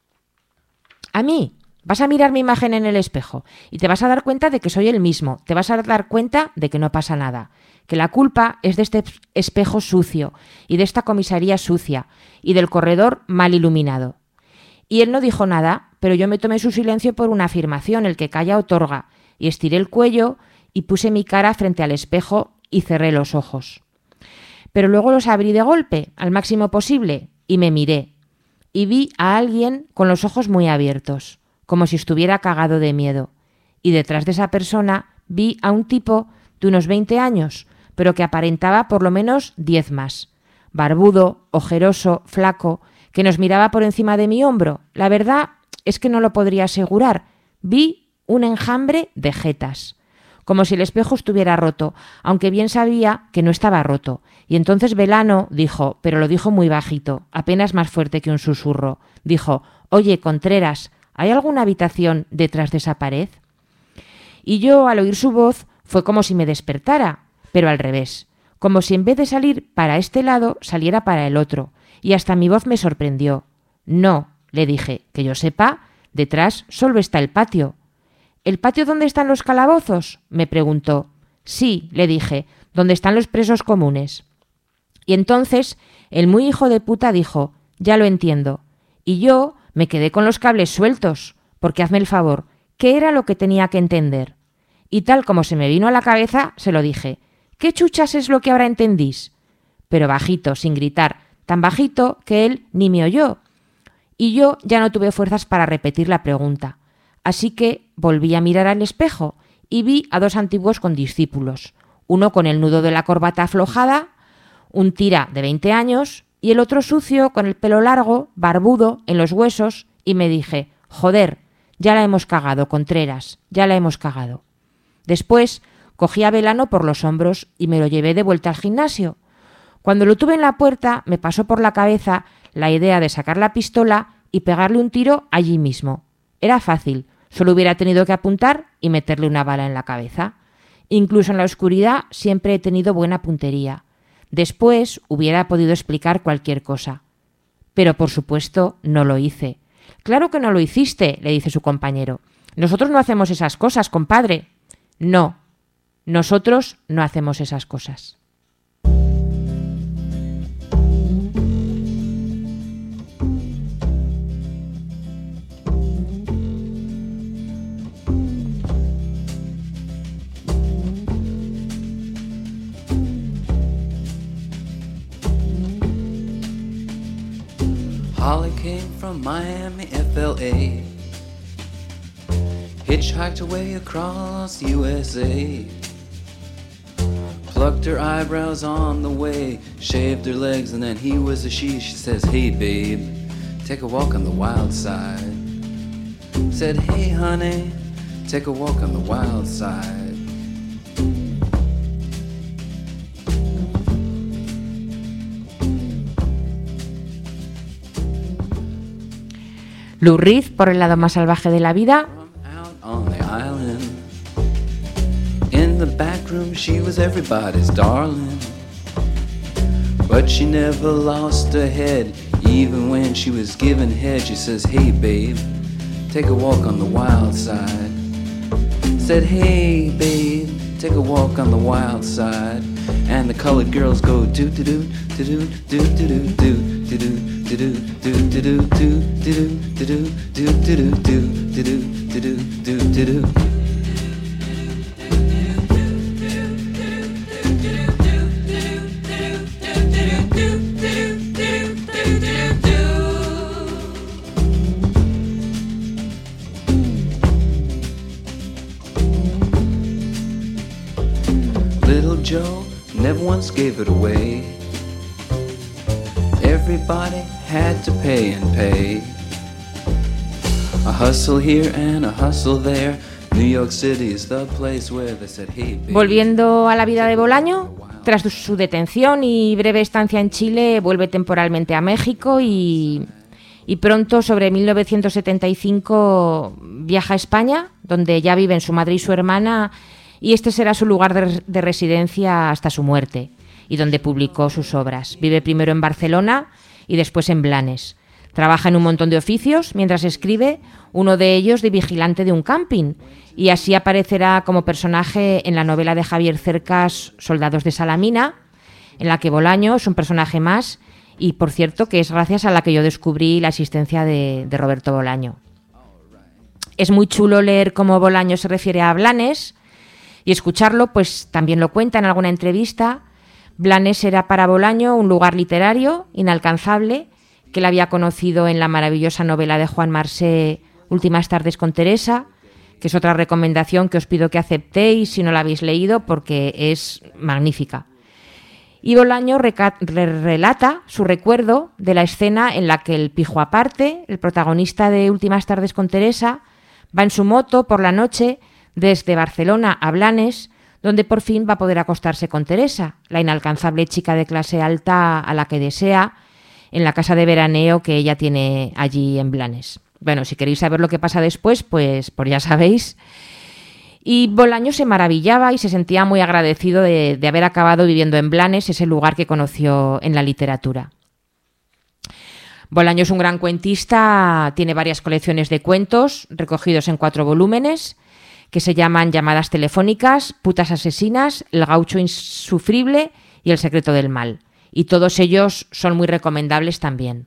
A mí. Vas a mirar mi imagen en el espejo y te vas a dar cuenta de que soy el mismo. Te vas a dar cuenta de que no pasa nada. Que la culpa es de este espejo sucio y de esta comisaría sucia y del corredor mal iluminado. Y él no dijo nada, pero yo me tomé su silencio por una afirmación, el que calla otorga, y estiré el cuello y puse mi cara frente al espejo y cerré los ojos. Pero luego los abrí de golpe, al máximo posible, y me miré. Y vi a alguien con los ojos muy abiertos, como si estuviera cagado de miedo. Y detrás de esa persona vi a un tipo de unos 20 años, pero que aparentaba por lo menos 10 más. Barbudo, ojeroso, flaco, que nos miraba por encima de mi hombro. La verdad es que no lo podría asegurar. Vi un enjambre de jetas, como si el espejo estuviera roto, aunque bien sabía que no estaba roto. Y entonces Velano dijo, pero lo dijo muy bajito, apenas más fuerte que un susurro, dijo, «Oye, Contreras, ¿hay alguna habitación detrás de esa pared?» Y yo, al oír su voz, fue como si me despertara, pero al revés, como si en vez de salir para este lado, saliera para el otro, y hasta mi voz me sorprendió. «No», le dije, «que yo sepa, detrás solo está el patio». «¿El patio donde están los calabozos?», me preguntó. «Sí», le dije, «donde están los presos comunes». Y entonces el muy hijo de puta dijo, «Ya lo entiendo». Y yo me quedé con los cables sueltos, porque hazme el favor, ¿qué era lo que tenía que entender? Y tal como se me vino a la cabeza, se lo dije, «¿Qué chuchas es lo que ahora entendís?». Pero bajito, sin gritar, tan bajito que él ni me oyó. Y yo ya no tuve fuerzas para repetir la pregunta. Así que volví a mirar al espejo y vi a dos antiguos condiscípulos, uno con el nudo de la corbata aflojada, un tira de 20 años y el otro sucio con el pelo largo, barbudo, en los huesos, y me dije, «Joder, ya la hemos cagado, Contreras, ya la hemos cagado». Después cogí a Velano por los hombros y me lo llevé de vuelta al gimnasio. Cuando lo tuve en la puerta me pasó por la cabeza la idea de sacar la pistola y pegarle un tiro allí mismo. Era fácil, solo hubiera tenido que apuntar y meterle una bala en la cabeza. Incluso en la oscuridad siempre he tenido buena puntería. Después hubiera podido explicar cualquier cosa. Pero por supuesto no lo hice. «Claro que no lo hiciste», le dice su compañero. «Nosotros no hacemos esas cosas, compadre». «No, nosotros no hacemos esas cosas». Holly came from Miami, FLA, hitchhiked away across USA, plucked her eyebrows on the way, shaved her legs, and then he was a she. She says, «Hey babe, take a walk on the wild side». Said, «Hey honey, take a walk on the wild side». Lou Reed, por el lado más salvaje de la vida. In the back room she was everybody's darling, but she never lost her head, even when she was given head. She says, «Hey babe, take a walk on the wild side». Said, «Hey babe, take a walk on the wild side». And the colored girls go do do do do do do do do do do. Little Joe never once gave it away. Everybody had to pay and pay. A hustle here and a hustle there. New York City is the place where they said, "Hey, baby". Volviendo a la vida de Bolaño, tras su detención y breve estancia en Chile, vuelve temporalmente a México y pronto, sobre 1975, viaja a España, donde ya viven su madre y su hermana, y este será su lugar de residencia hasta su muerte, y donde publicó sus obras. Vive primero en Barcelona y después en Blanes. Trabaja en un montón de oficios mientras escribe, uno de ellos de vigilante de un camping, y así aparecerá como personaje en la novela de Javier Cercas, Soldados de Salamina, en la que Bolaño es un personaje más, y por cierto que es gracias a la que yo descubrí la existencia de Roberto Bolaño. Es muy chulo leer cómo Bolaño se refiere a Blanes, y escucharlo, pues también lo cuenta en alguna entrevista. Blanes era para Bolaño un lugar literario inalcanzable, que él había conocido en la maravillosa novela de Juan Marsé, Últimas tardes con Teresa, que es otra recomendación que os pido que aceptéis si no la habéis leído, porque es magnífica. Y Bolaño relata su recuerdo de la escena en la que el pijo aparte, el protagonista de Últimas tardes con Teresa, Va en su moto por la noche desde Barcelona a Blanes, donde por fin va a poder acostarse con Teresa, la inalcanzable chica de clase alta a la que desea, en la casa de veraneo que ella tiene allí en Blanes. Bueno, si queréis saber lo que pasa después, pues ya sabéis. Y Bolaño se maravillaba y se sentía muy agradecido de haber acabado viviendo en Blanes, ese lugar que conoció en la literatura. Bolaño es un gran cuentista, tiene varias colecciones de cuentos recogidos en 4 volúmenes que se llaman Llamadas telefónicas, Putas asesinas, El gaucho insufrible y El secreto del mal. Y todos ellos son muy recomendables también.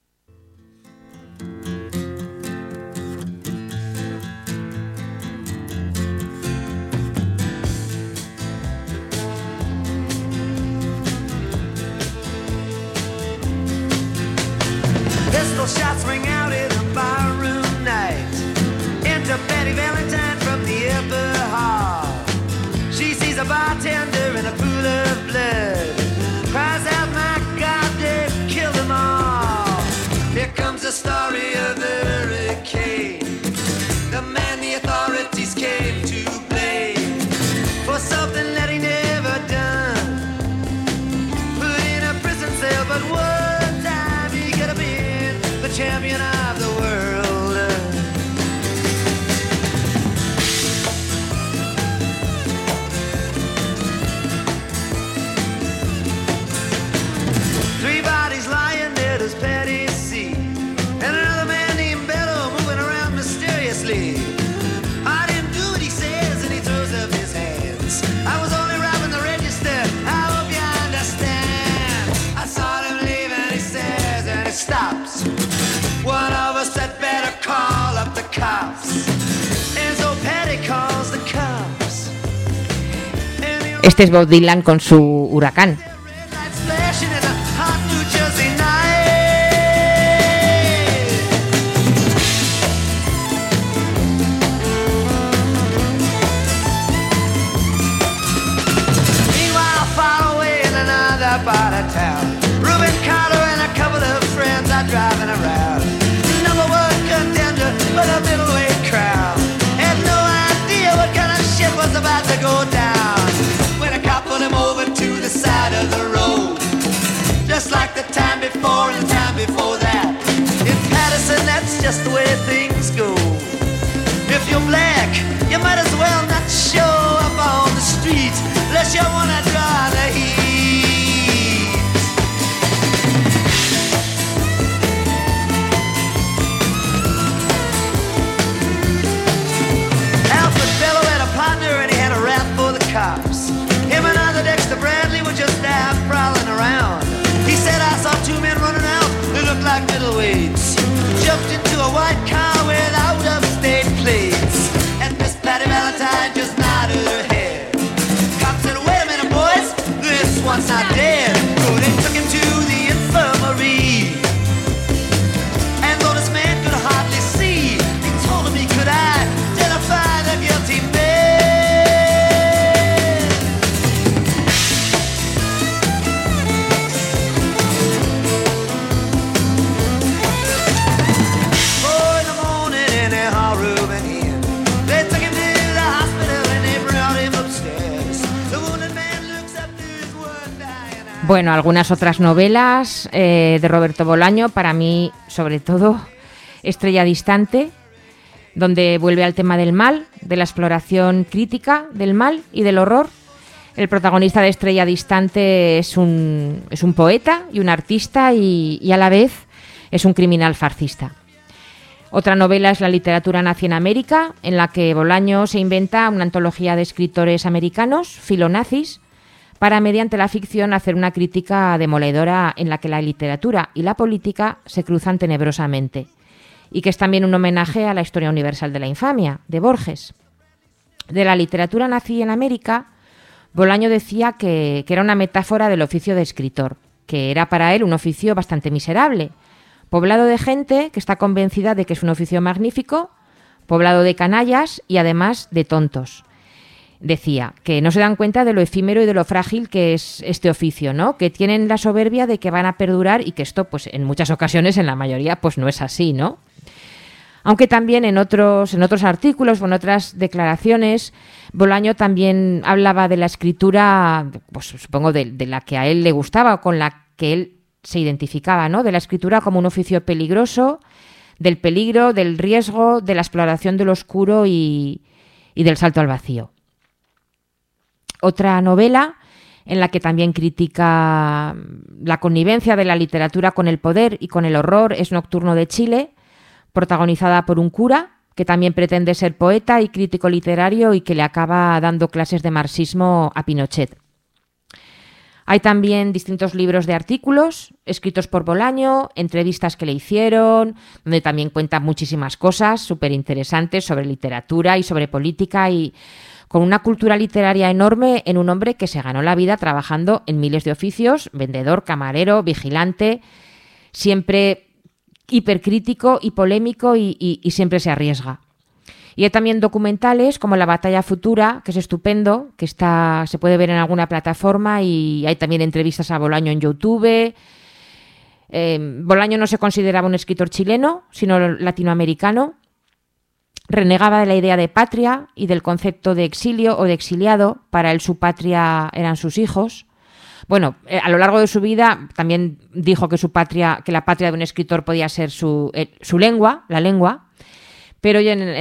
Pistol shots ring out in a barroom night. Enter Betty Valentine from the upper hall. She sees a bartender in a pool of blood. Cries out, my God, they've killed them all. Here comes the story of the hurricane. The man the authorities came to blame for something that he never done. Put in a prison cell, but one time he could have been the champion of the world. Three bodies lying dead as Patty C. And another man named Bello moving around mysteriously. I didn't do what he says, and he throws up his hands. I was only robbing the register, I hope you understand. I saw him leave and he says, and he stops. One of us had better call up the cops. And so Patty calls the cops. Este es Bob Dylan con su Huracán. Red lights flashing in a hot New Jersey night. Meanwhile, far away in another part of town, Reuben Carter and a couple of friends are driving around. Number one contender for the middleweight crown. Had no idea what kind of shit was about to go down. When a cop put him over to the side of the road, just like the time before and the time before that. In Patterson, that's just the way things go. If you're black, you might as well not show up on the street unless you wanna draw the heat. Alfred Bello had a partner and he had a rap for the cops. Him and other Dexter Bradley were just out prowling around. He said, I saw 2 men running out, they looked like middleweights. Jumped into a white car with out-of-state plates. And Miss Patty Valentine just nodded her head. Cop said, wait a minute, boys, this one's not dead. So they took him to the infirmary. And though this man could hardly see, he told him he could identify the guilty man. Bueno, algunas otras novelas de Roberto Bolaño, para mí, sobre todo, Estrella distante, donde vuelve al tema del mal, de la exploración crítica del mal y del horror. El protagonista de Estrella distante es un poeta y un artista y a la vez es un criminal fascista. Otra novela es La literatura nazi en América, en la que Bolaño se inventa una antología de escritores americanos, filonazis, para, mediante la ficción, hacer una crítica demoledora en la que la literatura y la política se cruzan tenebrosamente, y que es también un homenaje a la historia universal de la infamia, de Borges. De la literatura nazi en América, Bolaño decía que era una metáfora del oficio de escritor, que era para él un oficio bastante miserable, poblado de gente que está convencida de que es un oficio magnífico, poblado de canallas y además de tontos. Decía que no se dan cuenta de lo efímero y de lo frágil que es este oficio, ¿no? Que tienen la soberbia de que van a perdurar y que esto, pues en muchas ocasiones, en la mayoría, pues no es así, ¿no? Aunque también en otros artículos o en otras declaraciones, Bolaño también hablaba de la escritura, pues supongo de la que a él le gustaba o con la que él se identificaba, ¿no? De la escritura como un oficio peligroso, del peligro, del riesgo, de la exploración del oscuro y del salto al vacío. Otra novela en la que también critica la connivencia de la literatura con el poder y con el horror es Nocturno de Chile, protagonizada por un cura que también pretende ser poeta y crítico literario y que le acaba dando clases de marxismo a Pinochet. Hay también distintos libros de artículos escritos por Bolaño, entrevistas que le hicieron, donde también cuenta muchísimas cosas súper interesantes sobre literatura y sobre política, y con una cultura literaria enorme en un hombre que se ganó la vida trabajando en miles de oficios, vendedor, camarero, vigilante, siempre hipercrítico y polémico y siempre se arriesga. Y hay también documentales como La batalla futura, que es estupendo, que se puede ver en alguna plataforma, y hay también entrevistas a Bolaño en YouTube. Bolaño no se consideraba un escritor chileno, sino latinoamericano. Renegaba de la idea de patria y del concepto de exilio o de exiliado. Para él su patria eran sus hijos. Bueno, a lo largo de su vida también dijo que que la patria de un escritor podía ser su lengua, la lengua, pero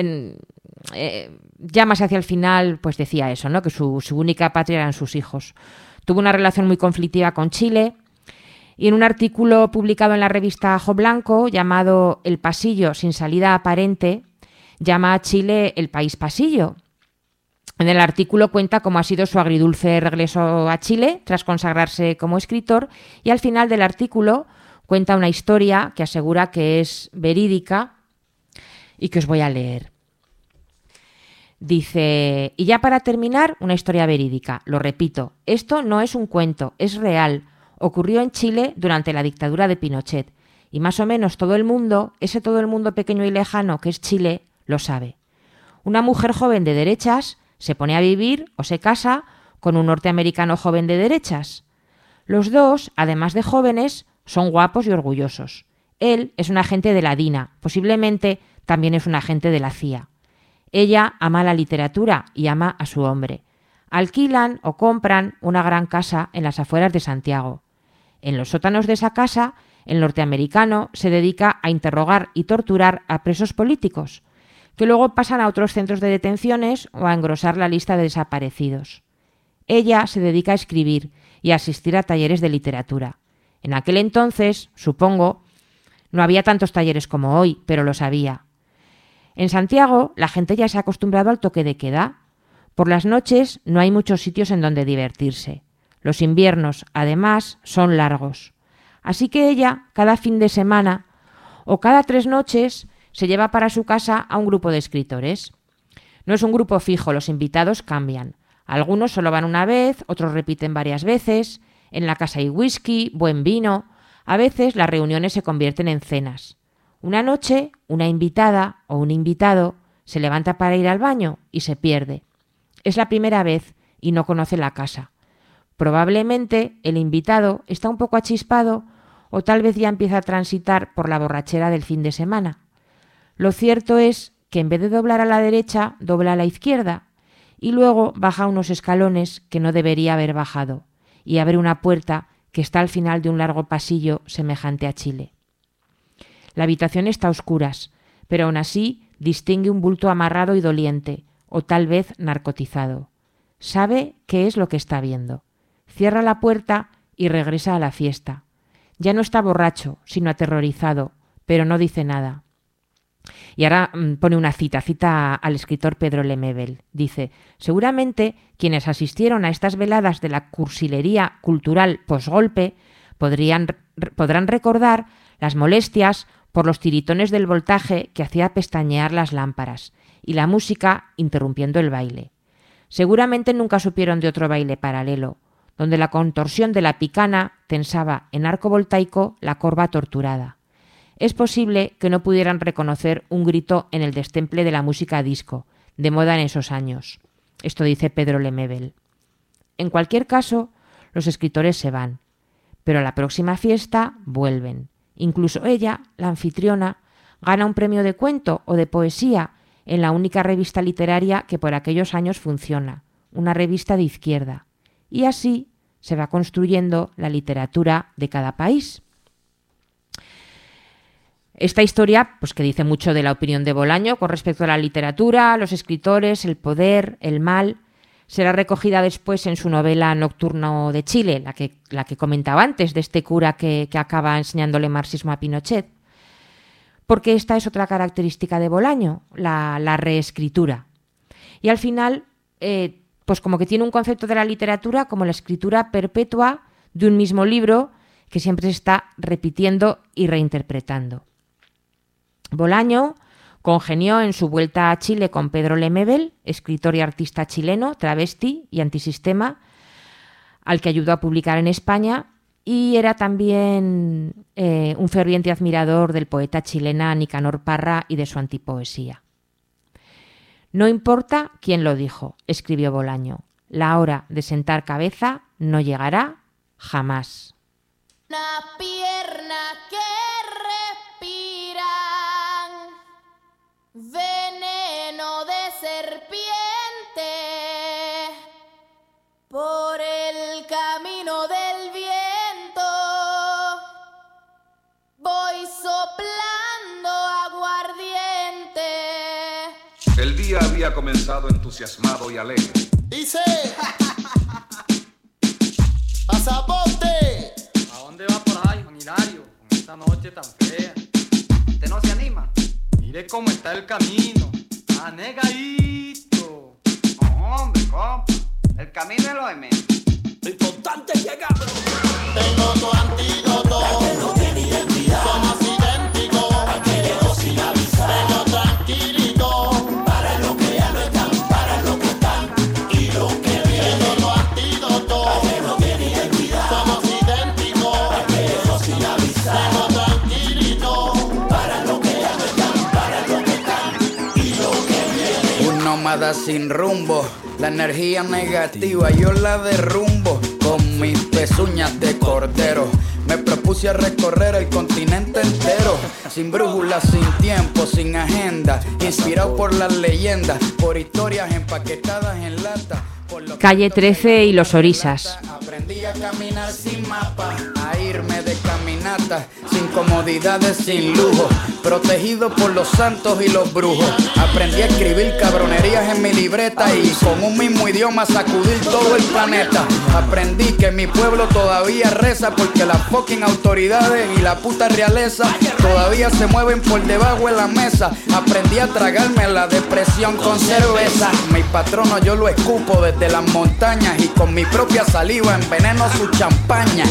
ya más hacia el final pues decía eso, ¿no? Que su única patria eran sus hijos. Tuvo una relación muy conflictiva con Chile, y en un artículo publicado en la revista Ajo Blanco llamado El pasillo sin salida aparente, llama a Chile el país pasillo. En el artículo cuenta cómo ha sido su agridulce regreso a Chile tras consagrarse como escritor, y al final del artículo cuenta una historia que asegura que es verídica y que os voy a leer. Dice, y ya para terminar, una historia verídica. Lo repito, esto no es un cuento, es real. Ocurrió en Chile durante la dictadura de Pinochet, y más o menos todo el mundo, ese todo el mundo pequeño y lejano que es Chile, lo sabe. Una mujer joven de derechas se pone a vivir o se casa con un norteamericano joven de derechas. Los dos, además de jóvenes, son guapos y orgullosos. Él es un agente de la DINA, posiblemente también es un agente de la CIA. Ella ama la literatura y ama a su hombre. Alquilan o compran una gran casa en las afueras de Santiago. En los sótanos de esa casa, el norteamericano se dedica a interrogar y torturar a presos políticos, que luego pasan a otros centros de detenciones o a engrosar la lista de desaparecidos. Ella se dedica a escribir y a asistir a talleres de literatura. En aquel entonces, supongo, no había tantos talleres como hoy, pero los había. En Santiago, la gente ya se ha acostumbrado al toque de queda. Por las noches no hay muchos sitios en donde divertirse. Los inviernos, además, son largos. Así que ella, cada fin de semana o cada 3 noches, se lleva para su casa a un grupo de escritores. No es un grupo fijo, los invitados cambian. Algunos solo van una vez, otros repiten varias veces. En la casa hay whisky, buen vino. A veces las reuniones se convierten en cenas. Una noche, una invitada o un invitado se levanta para ir al baño y se pierde. Es la primera vez y no conoce la casa. Probablemente el invitado está un poco achispado o tal vez ya empieza a transitar por la borrachera del fin de semana. Lo cierto es que en vez de doblar a la derecha, dobla a la izquierda y luego baja unos escalones que no debería haber bajado y abre una puerta que está al final de un largo pasillo semejante a Chile. La habitación está a oscuras, pero aún así distingue un bulto amarrado y doliente, o tal vez narcotizado. Sabe qué es lo que está viendo. Cierra la puerta y regresa a la fiesta. Ya no está borracho, sino aterrorizado, pero no dice nada. Y ahora pone una cita al escritor Pedro Lemebel. Dice, seguramente quienes asistieron a estas veladas de la cursilería cultural posgolpe podrán recordar las molestias por los tiritones del voltaje que hacía pestañear las lámparas y la música interrumpiendo el baile. Seguramente nunca supieron de otro baile paralelo, donde la contorsión de la picana tensaba en arco voltaico la corva torturada. Es posible que no pudieran reconocer un grito en el destemple de la música disco, de moda en esos años. Esto dice Pedro Lemebel. En cualquier caso, los escritores se van, pero a la próxima fiesta vuelven. Incluso ella, la anfitriona, gana un premio de cuento o de poesía en la única revista literaria que por aquellos años funciona, una revista de izquierda. Y así se va construyendo la literatura de cada país. Esta historia, pues que dice mucho de la opinión de Bolaño con respecto a la literatura, los escritores, el poder, el mal, será recogida después en su novela Nocturno de Chile, la que comentaba antes, de este cura que acaba enseñándole marxismo a Pinochet. Porque esta es otra característica de Bolaño, la reescritura. Y al final, pues como que tiene un concepto de la literatura como la escritura perpetua de un mismo libro que siempre se está repitiendo y reinterpretando. Bolaño congenió en su vuelta a Chile con Pedro Lemebel, escritor y artista chileno, travesti y antisistema, al que ayudó a publicar en España, y era también un ferviente admirador del poeta chilena Nicanor Parra y de su antipoesía. No importa quién lo dijo, escribió Bolaño, la hora de sentar cabeza no llegará jamás. Una pierna que respiran veneno de serpiente por el camino del viento. Voy soplando aguardiente. El día había comenzado entusiasmado y alegre. Dice, pasaporte. ¿A dónde va por ahí, Juan Hilario? Con esta noche tan fea. ¿Usted no se anima? Mire cómo está el camino. Anegadito. No, hombre, compa. El camino es lo de menos. Lo importante es llegar. Tengo tu antídoto. Que no tiene identidad. Somos idénticos. Aquellos sin avisar. Vengo tranquilito. Para los que ya no están. Para los que están. Y los que vienen. Tengo tu antídoto. Que no tiene identidad. Somos idénticos. Aquellos sin avisar. Vengo tranquilito. Para los que ya no están. Para los que están. Y los que vienen. Un nómada sin rumbo. La energía negativa yo la derrumbo con mis pezuñas de cordero. Me propuse a recorrer el continente entero, sin brújula, sin tiempo, sin agenda, inspirado por las leyendas, por historias empaquetadas en lata. Calle 13 y los Orisas. Aprendí a caminar sin mapa, a irme de caminata, sin comodidades, sin lujo, protegido por los santos y los brujos. Aprendí a escribir cabronerías en mi libreta y con un mismo idioma sacudir todo el planeta. Aprendí que mi pueblo todavía reza porque las fucking autoridades y la puta realeza todavía se mueven por debajo de la mesa. Aprendí a tragarme la depresión con cerveza. Mi patrono yo lo escupo desde las montañas y con mi propia saliva enveneno su champaña.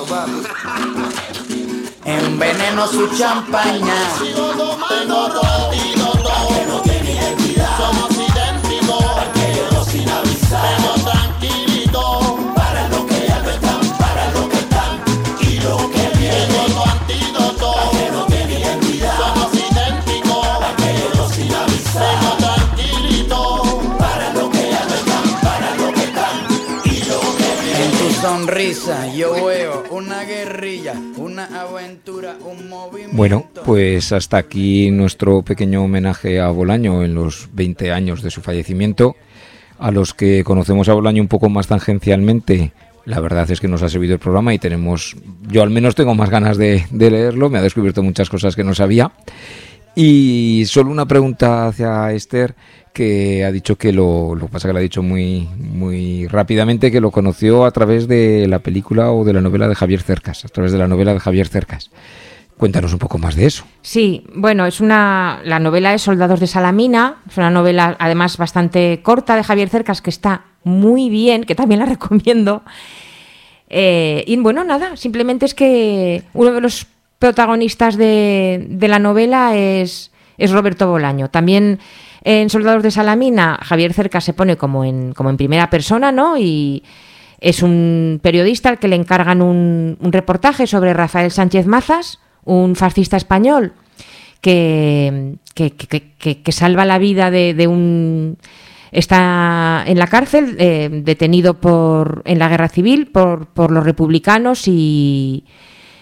Enveneno su champaña. Sigo tomando tu antídoto. Que no tiene identidad. Somos idénticos. Aquellos sin avisar. Vengo tranquilito. Para los que ya no están. Para los que están. Y los que vienen. Tengo tu antídoto. Que no tiene identidad. Somos idénticos. Aquellos sin avisar. Vengo tranquilito. Para los que ya no están. Para los que están. Y los que vienen. En tu sonrisa yo veo una guerrilla, una aventura, un movimiento. Bueno, pues hasta aquí nuestro pequeño homenaje a Bolaño en los 20 años de su fallecimiento. A los que conocemos a Bolaño un poco más tangencialmente, la verdad es que nos ha servido el programa y yo al menos tengo más ganas de leerlo, me ha descubierto muchas cosas que no sabía. Y solo una pregunta hacia Esther, que ha dicho que lo pasa que lo ha dicho muy rápidamente, que lo conoció a través de la película o de la novela de Javier Cercas, a través de la novela de Javier Cercas. Cuéntanos un poco más de eso. Sí, bueno, la novela es Soldados de Salamina, es una novela además bastante corta de Javier Cercas que está muy bien, que también la recomiendo. Y bueno, nada, simplemente es que uno de los protagonistas de la novela es Roberto Bolaño. También en Soldados de Salamina, Javier Cercas se pone como en primera persona, ¿no? Y es un periodista al que le encargan un reportaje sobre Rafael Sánchez Mazas, un fascista español que salva la vida de un... Está en la cárcel, detenido en la guerra civil por los republicanos y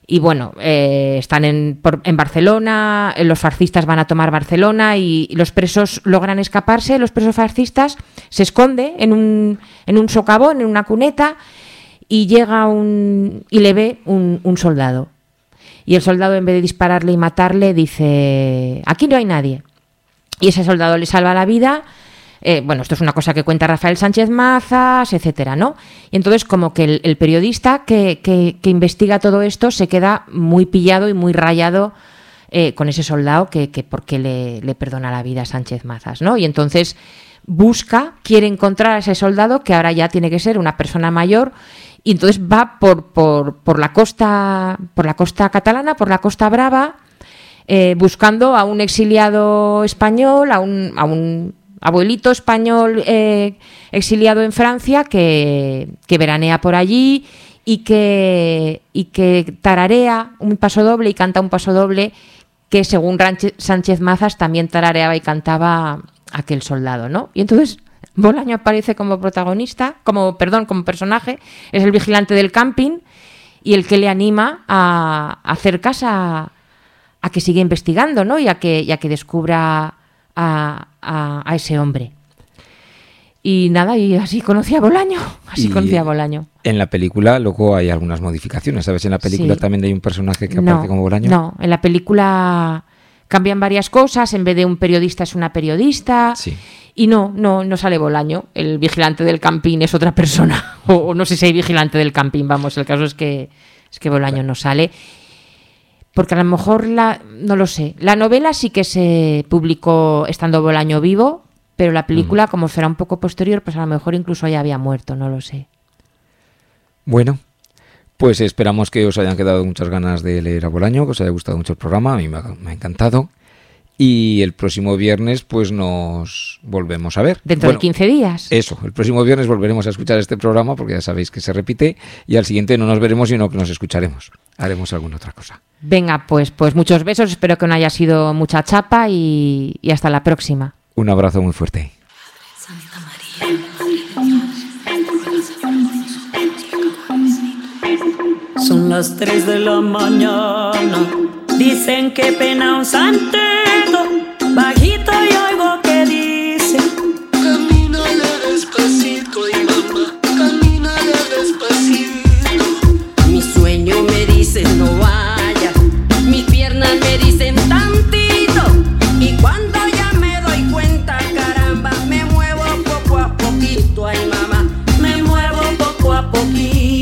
Y bueno, están en Barcelona, los fascistas van a tomar Barcelona y los presos logran escaparse. Los presos fascistas se esconde en un socavón, en una cuneta, y llega y le ve un soldado. Y el soldado, en vez de dispararle y matarle, dice: aquí no hay nadie. Y ese soldado le salva la vida. Bueno, esto es una cosa que cuenta Rafael Sánchez Mazas, etcétera, ¿no? Y entonces, como que el periodista que investiga todo esto se queda muy pillado y muy rayado con ese soldado que por qué le perdona la vida a Sánchez Mazas, ¿no? Y entonces quiere encontrar a ese soldado, que ahora ya tiene que ser una persona mayor, y entonces va por la costa catalana, por la Costa Brava, buscando a un exiliado español, a un abuelito español exiliado en Francia que veranea por allí y que tararea un pasodoble y canta un pasodoble que, según Sánchez Mazas, también tarareaba y cantaba aquel soldado, ¿no? Y entonces Bolaño aparece como protagonista, como personaje, es el vigilante del camping y el que le anima a hacer casa a que siga investigando, ¿no? Y a que descubra a ese hombre. Y nada, y así conocí a Bolaño. En la película luego hay algunas modificaciones, ¿sabes? En la película también hay un personaje que aparece como Bolaño. No, en la película cambian varias cosas, en vez de un periodista es una periodista. Sí. Y no sale Bolaño, el vigilante del camping es otra persona. O no sé si hay vigilante del camping, vamos, el caso es que Bolaño no sale. Porque a lo mejor, no lo sé, la novela sí que se publicó estando Bolaño vivo, pero la película, como será un poco posterior, pues a lo mejor incluso ya había muerto, no lo sé. Bueno, pues esperamos que os hayan quedado muchas ganas de leer a Bolaño, que os haya gustado mucho el programa, a mí me ha encantado. Y el próximo viernes pues nos volvemos a ver. Dentro de 15 días. Eso, el próximo viernes volveremos a escuchar este programa porque ya sabéis que se repite y al siguiente no nos veremos sino que nos escucharemos. Haremos alguna otra cosa. Venga, pues muchos besos, espero que no haya sido mucha chapa y hasta la próxima. Un abrazo muy fuerte. Son las 3 de la mañana. Dicen que pena un santeto. Bajito y oigo que dice: camínale despacito, y mamá, camínale despacito. Mi sueño me dice no vaya, mis piernas me dicen tantito. Y cuando ya me doy cuenta, caramba, me muevo poco a poquito. Ay mamá, me muevo poco a poquito.